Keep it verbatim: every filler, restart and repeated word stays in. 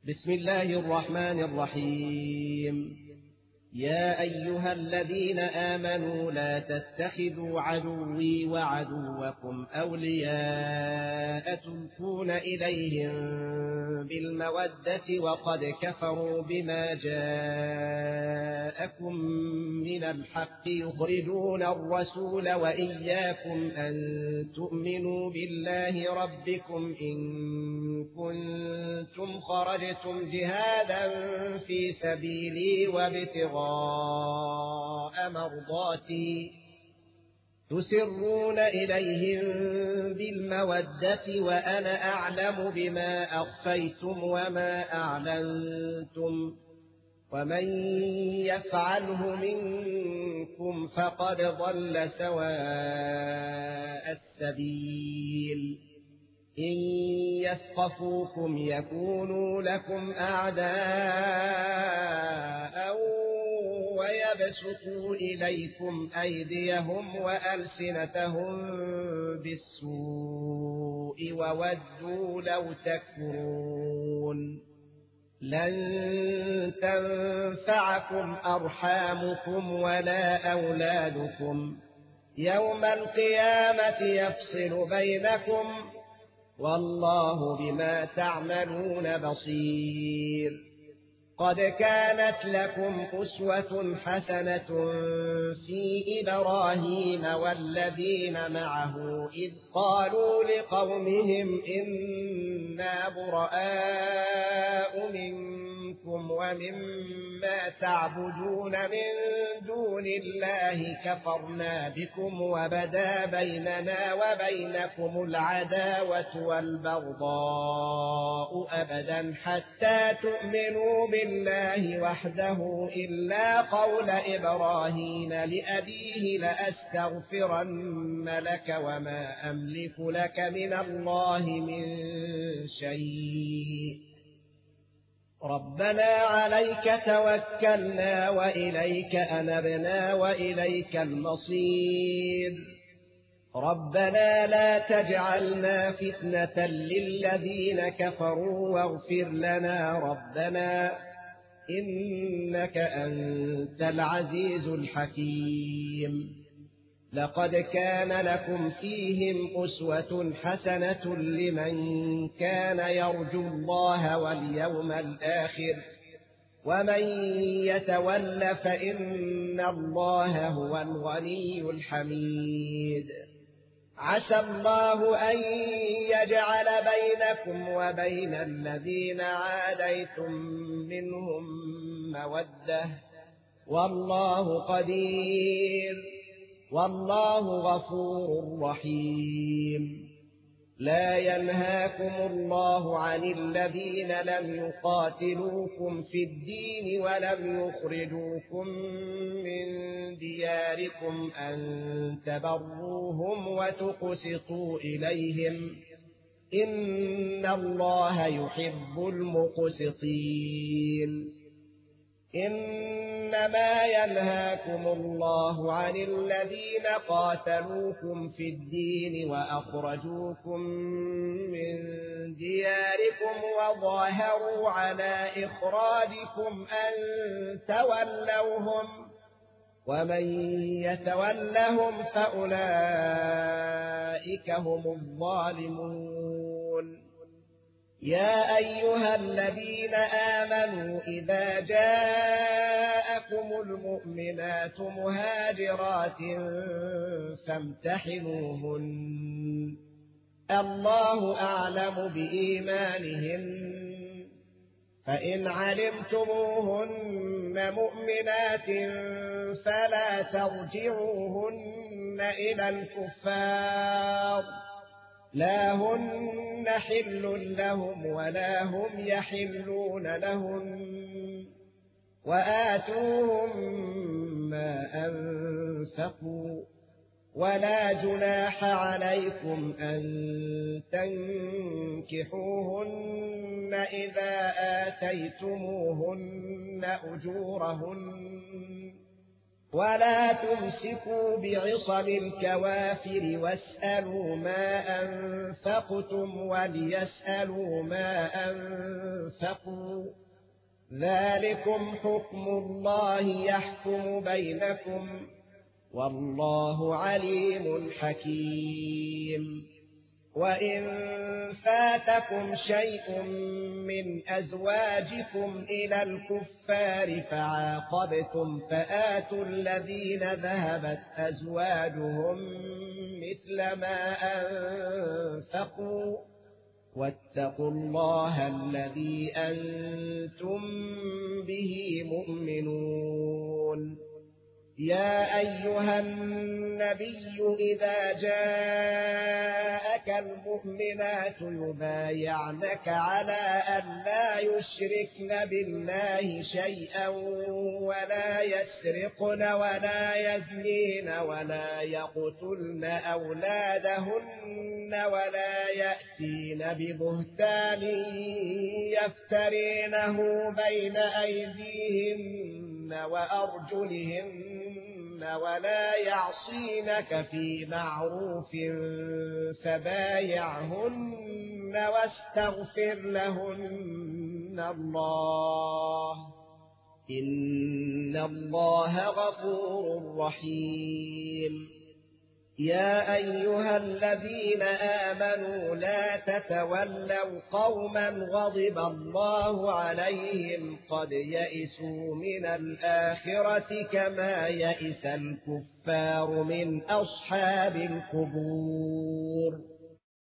بسم الله الرحمن الرحيم. يا أيها الذين آمنوا لا تتخذوا عدوي وعدوكم أولياء تلقون إليهم بالمودة وقد كفروا بما جاءكم من الحق يخرجون الرسول وإياكم أن تؤمنوا بالله ربكم إن كنتم خرجتم جهادا في سبيلي وابتغاء مرضاتي تسرون إليهم بالمودة وأنا أعلم بما أخفيتم وما أعلنتم ومن يفعله منكم فقد ضل سواء السبيل. إن يثقفوكم يكونوا لكم أعداء ويبسطوا إليكم أيديهم وألسنتهم بالسوء وودوا لو تكفرون. لن تنفعكم أرحامكم ولا أولادكم يوم القيامة يفصل بينكم والله بما تعملون بصير. قد كانت لكم أسوة حسنة في إبراهيم والذين معه إذ قالوا لقومهم إنا براء منكم ومما تعبدون من دون الله كفرنا بكم وبدا بيننا وبينكم العداوة والبغضاء أبدا حتى تؤمنوا بالله وحده إلا قول إبراهيم لأبيه لأستغفرن لك وما أملك لك من الله من شيء ربنا عليك توكلنا وإليك أنبنا وإليك المصير. ربنا لا تجعلنا فتنة للذين كفروا واغفر لنا ربنا إنك أنت العزيز الحكيم. لقد كان لكم فيهم أسوة حسنة لمن كان يرجو الله واليوم الآخر ومن يتول فإن الله هو الغني الحميد. عسى الله أن يجعل بينكم وبين الذين عاديتم منهم مودة والله قدير والله غفور رحيم. لا ينهاكم الله عن الذين لم يقاتلوكم في الدين ولم يخرجوكم من دياركم أن تبروهم وتقسطوا إليهم إن الله يحب المقسطين. إنما ينهاكم الله عن الذين قاتلوكم في الدين وأخرجوكم من دياركم وظاهروا على إخراجكم أن تولوهم ومن يتولهم فأولئك هم الظالمون. يا أيها الذين آمنوا إذا جاءكم المؤمنات مهاجرات فامتحنوهن الله أعلم بإيمانهن فإن علمتموهن مؤمنات فلا ترجعوهن إلى الكفار لا هن حل لهم ولا هم يحلون لهم وآتوهم ما أنفقوا ولا جناح عليكم أن تنكحوهن إذا آتيتموهن أجورهن ولا تمسكوا بعصم الكوافر واسألوا ما أنفقتم وليسألوا ما أنفقوا ذلكم حكم الله يحكم بينكم والله عليم حكيم. وإن فاتكم شيء من أزواجكم إلى الكفار فعاقبتم فآتوا الذين ذهبت أزواجهم مثل ما أنفقوا واتقوا الله الذي أنتم به مؤمنون. يا أيها النبي إذا جاءك المؤمنات يبايعنك على أن لا يشركن بالله شيئا ولا يسرقن ولا يزنين ولا يقتلن أولادهن ولا يأتين ببهتان يفترينه بين أيديهن وأرجلهن ولا يعصينك في معروف فبايعهن واستغفر لهن الله إن الله غفور رحيم. يا أيها الذين آمنوا لا تتولوا قوما غضب الله عليهم قد يئسوا من الآخرة كما يئس الكفار من أصحاب القبور.